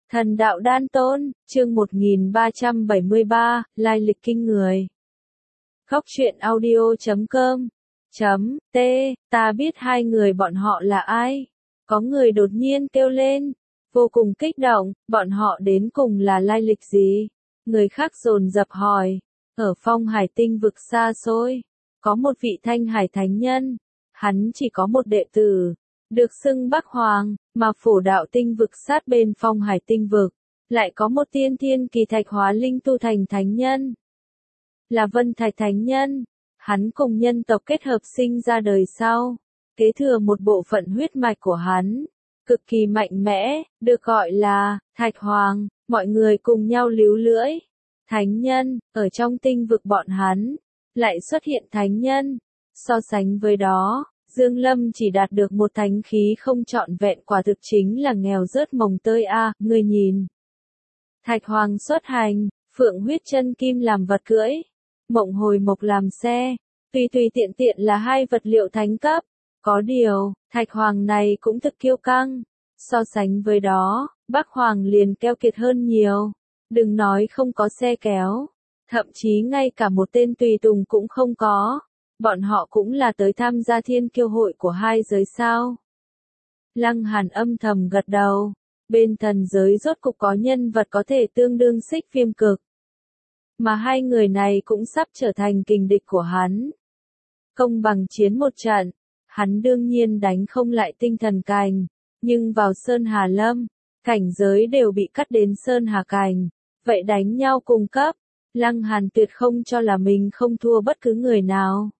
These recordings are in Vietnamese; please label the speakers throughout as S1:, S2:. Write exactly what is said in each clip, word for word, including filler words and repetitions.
S1: Thần đạo đan tôn, chương một nghìn ba trăm bảy mươi ba, lai lịch kinh người. Khóc chuyện audio chấm com chấm t, ta biết hai người bọn họ là ai. Có người đột nhiên kêu lên, vô cùng kích động, bọn họ đến cùng là lai lịch gì? Người khác dồn dập hỏi, ở Phong Hải tinh vực xa xôi, có một vị Thanh Hải thánh nhân, hắn chỉ có một đệ tử, được xưng Bắc Hoàng, mà Phổ Đạo tinh vực sát bên Phong Hải tinh vực, lại có một tiên thiên kỳ thạch hóa linh tu thành thánh nhân. Là Vân Thạch thánh nhân, hắn cùng nhân tộc kết hợp sinh ra đời sau, kế thừa một bộ phận huyết mạch của hắn, cực kỳ mạnh mẽ, được gọi là Thạch Hoàng, mọi người cùng nhau líu lưỡi. Thánh nhân, ở trong tinh vực bọn hắn, lại xuất hiện thánh nhân. So sánh với đó, Dương Lâm chỉ đạt được một thánh khí không trọn vẹn, quả thực chính là nghèo rớt mồng tơi a, à, ngươi nhìn. Thạch Hoàng xuất hành, Phượng huyết chân kim làm vật cưỡi, Mộng hồi mộc làm xe, tùy tùy tiện tiện là hai vật liệu thánh cấp. Có điều, Thạch Hoàng này cũng thực kiêu căng. So sánh với đó, Bắc Hoàng liền keo kiệt hơn nhiều. Đừng nói không có xe kéo, thậm chí ngay cả một tên tùy tùng cũng không có. Bọn họ cũng là tới tham gia thiên kiêu hội của hai giới sao. Lăng Hàn âm thầm gật đầu. Bên thần giới rốt cục có nhân vật có thể tương đương Xích Viêm Cực. Mà hai người này cũng sắp trở thành kình địch của hắn. Công bằng chiến một trận, hắn đương nhiên đánh không lại tinh thần cành. Nhưng vào Sơn Hà Lâm, cảnh giới đều bị cắt đến Sơn Hà Cành. Vậy đánh nhau cùng cấp, Lăng Hàn tuyệt không cho là mình không thua bất cứ người nào.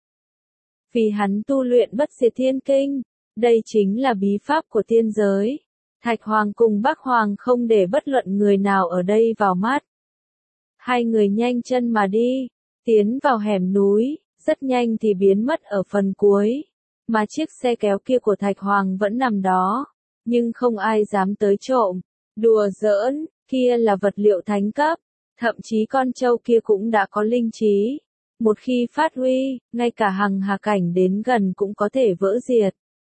S1: Vì hắn tu luyện bất diệt thiên kinh, đây chính là bí pháp của tiên giới. Thạch Hoàng cùng Bắc Hoàng không để bất luận người nào ở đây vào mắt. Hai người nhanh chân mà đi, tiến vào hẻm núi, rất nhanh thì biến mất ở phần cuối. Mà chiếc xe kéo kia của Thạch Hoàng vẫn nằm đó, nhưng không ai dám tới trộm. Đùa giỡn, kia là vật liệu thánh cấp, thậm chí con trâu kia cũng đã có linh trí. Một khi phát huy, ngay cả hằng hà cảnh đến gần cũng có thể vỡ diệt.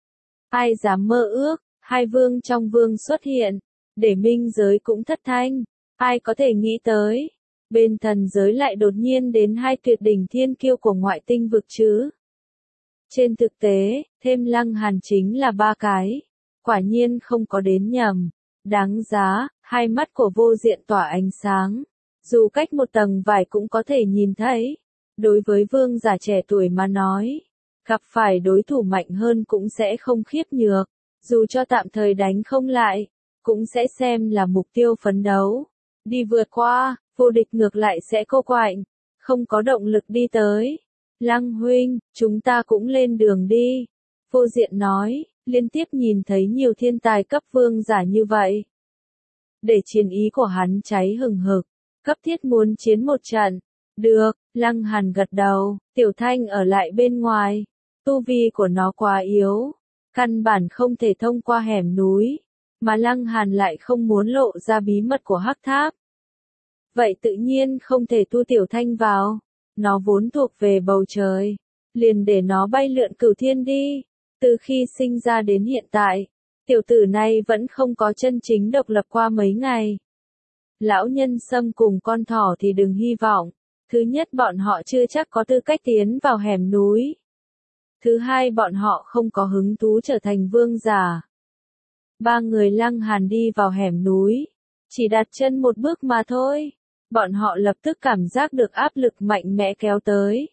S1: Ai dám mơ ước, hai vương trong vương xuất hiện, để minh giới cũng thất thanh. Ai có thể nghĩ tới, bên thần giới lại đột nhiên đến hai tuyệt đỉnh thiên kiêu của ngoại tinh vực chứ. Trên thực tế, thêm Lăng Hàn chính là ba cái. Quả nhiên không có đến nhầm. Đáng giá, hai mắt của vô diện tỏa ánh sáng. Dù cách một tầng vải cũng có thể nhìn thấy. Đối với vương giả trẻ tuổi mà nói, gặp phải đối thủ mạnh hơn cũng sẽ không khiếp nhược. Dù cho tạm thời đánh không lại, cũng sẽ xem là mục tiêu phấn đấu. Đi vượt qua, vô địch ngược lại sẽ cô quạnh, không có động lực đi tới. Lăng huynh, chúng ta cũng lên đường đi. Vô diện nói, liên tiếp nhìn thấy nhiều thiên tài cấp vương giả như vậy. Để chiến ý của hắn cháy hừng hực, cấp thiết muốn chiến một trận. Được, Lăng Hàn gật đầu, Tiểu Thanh ở lại bên ngoài. Tu vi của nó quá yếu, căn bản không thể thông qua hẻm núi, mà Lăng Hàn lại không muốn lộ ra bí mật của Hắc Tháp. Vậy tự nhiên không thể tu Tiểu Thanh vào, nó vốn thuộc về bầu trời, liền để nó bay lượn cửu thiên đi. Từ khi sinh ra đến hiện tại, tiểu tử này vẫn không có chân chính độc lập qua mấy ngày. Lão nhân Sâm cùng con thỏ thì đừng hy vọng. Thứ nhất, bọn họ chưa chắc có tư cách tiến vào hẻm núi. Thứ hai, bọn họ không có hứng thú trở thành vương giả. Ba người Lăng Hàn đi vào hẻm núi, chỉ đặt chân một bước mà thôi. Bọn họ lập tức cảm giác được áp lực mạnh mẽ kéo tới.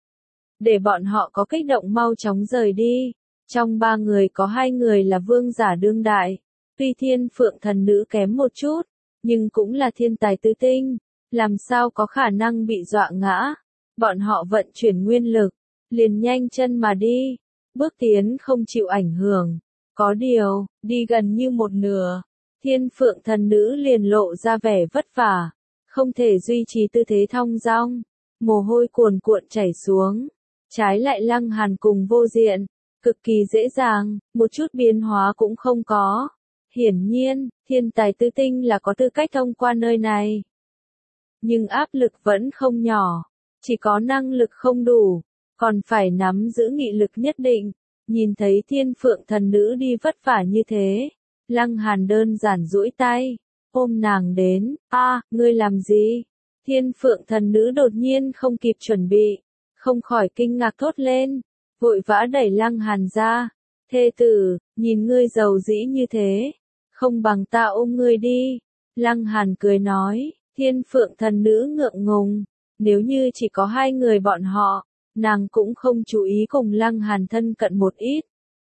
S1: Để bọn họ có kích động mau chóng rời đi. Trong ba người có hai người là vương giả đương đại. Tuy Thiên Phượng thần nữ kém một chút, nhưng cũng là thiên tài tứ tinh. Làm sao có khả năng bị dọa ngã. Bọn họ vận chuyển nguyên lực, liền nhanh chân mà đi. Bước tiến không chịu ảnh hưởng. Có điều, đi gần như một nửa, Thiên Phượng thần nữ liền lộ ra vẻ vất vả. Không thể duy trì tư thế thong dong. Mồ hôi cuồn cuộn chảy xuống. Trái lại Lăng Hàn cùng vô diện, cực kỳ dễ dàng, một chút biến hóa cũng không có. Hiển nhiên, thiên tài tứ tinh là có tư cách thông qua nơi này. Nhưng áp lực vẫn không nhỏ, chỉ có năng lực không đủ, còn phải nắm giữ nghị lực nhất định. Nhìn thấy Thiên Phượng thần nữ đi vất vả như thế, Lăng Hàn đơn giản duỗi tay, ôm nàng đến. A, ngươi làm gì? Thiên Phượng thần nữ đột nhiên không kịp chuẩn bị, không khỏi kinh ngạc thốt lên, vội vã đẩy Lăng Hàn ra. Thê tử, nhìn ngươi giàu dĩ như thế, không bằng ta ôm ngươi đi. Lăng Hàn cười nói, Thiên Phượng thần nữ ngượng ngùng, nếu như chỉ có hai người bọn họ, nàng cũng không chú ý cùng Lăng Hàn thân cận một ít.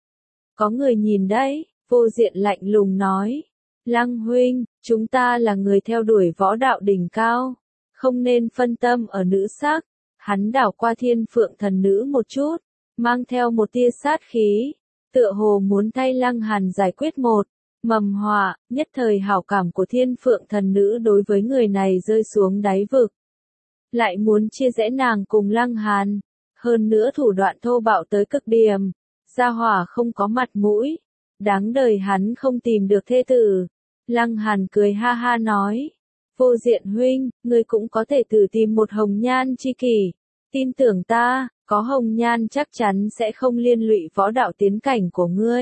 S1: Có người nhìn đấy, Vô Diện lạnh lùng nói, Lăng huynh, chúng ta là người theo đuổi võ đạo đỉnh cao, không nên phân tâm ở nữ sắc. Hắn đảo qua Thiên Phượng thần nữ một chút, mang theo một tia sát khí, tựa hồ muốn thay Lăng Hàn giải quyết một mầm họa. Nhất thời hảo cảm của Thiên Phượng thần nữ đối với người này rơi xuống đáy vực. Lại muốn chia rẽ nàng cùng Lăng Hàn, hơn nữa thủ đoạn thô bạo tới cực điểm, gia hỏa không có mặt mũi, đáng đời hắn không tìm được thê tử. Lăng Hàn cười ha ha nói, Vô Diện huynh, ngươi cũng có thể thử tìm một hồng nhan chi kỷ, tin tưởng ta, có hồng nhan chắc chắn sẽ không liên lụy võ đạo tiến cảnh của ngươi.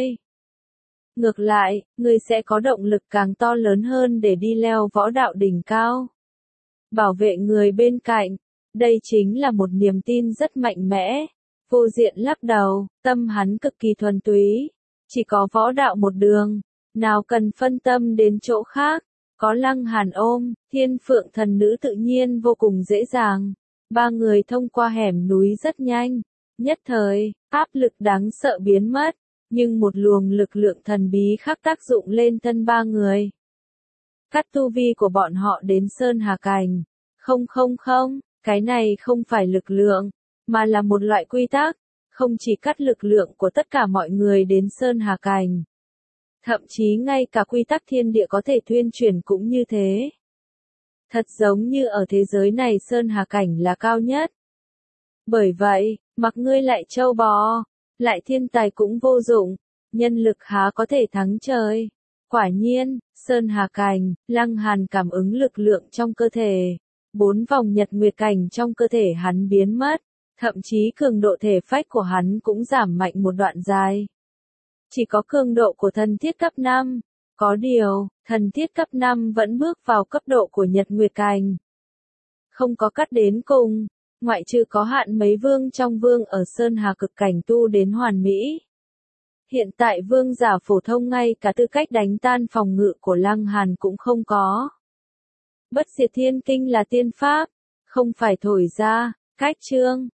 S1: Ngược lại, ngươi sẽ có động lực càng to lớn hơn để đi leo võ đạo đỉnh cao. Bảo vệ người bên cạnh, đây chính là một niềm tin rất mạnh mẽ. Vô Diện lắc đầu, tâm hắn cực kỳ thuần túy, chỉ có võ đạo một đường, nào cần phân tâm đến chỗ khác. Có Lăng Hàn ôm, Thiên Phượng thần nữ tự nhiên vô cùng dễ dàng. Ba người thông qua hẻm núi rất nhanh, nhất thời, áp lực đáng sợ biến mất, nhưng một luồng lực lượng thần bí khác tác dụng lên thân ba người. Cắt tu vi của bọn họ đến Sơn Hà Cảnh. Không không không, cái này không phải lực lượng, mà là một loại quy tắc, không chỉ cắt lực lượng của tất cả mọi người đến Sơn Hà Cảnh. Thậm chí ngay cả quy tắc thiên địa có thể thuyên chuyển cũng như thế. Thật giống như ở thế giới này Sơn Hà Cảnh là cao nhất. Bởi vậy, mặc ngươi lại trâu bò, lại thiên tài cũng vô dụng, nhân lực há có thể thắng trời. Quả nhiên, Sơn Hà Cảnh, Lăng Hàn cảm ứng lực lượng trong cơ thể. Bốn vòng nhật nguyệt cảnh trong cơ thể hắn biến mất, thậm chí cường độ thể phách của hắn cũng giảm mạnh một đoạn dài. Chỉ có cường độ của thần thiết cấp năm, có điều, thần thiết cấp năm vẫn bước vào cấp độ của nhật nguyệt cảnh. Không có cắt đến cùng, ngoại trừ có hạn mấy vương trong vương ở Sơn Hà cực cảnh tu đến hoàn mỹ. Hiện tại vương giả phổ thông ngay cả tư cách đánh tan phòng ngự của Lăng Hàn cũng không có. Bất diệt thiên kinh là tiên pháp, không phải thổi ra, cách chương.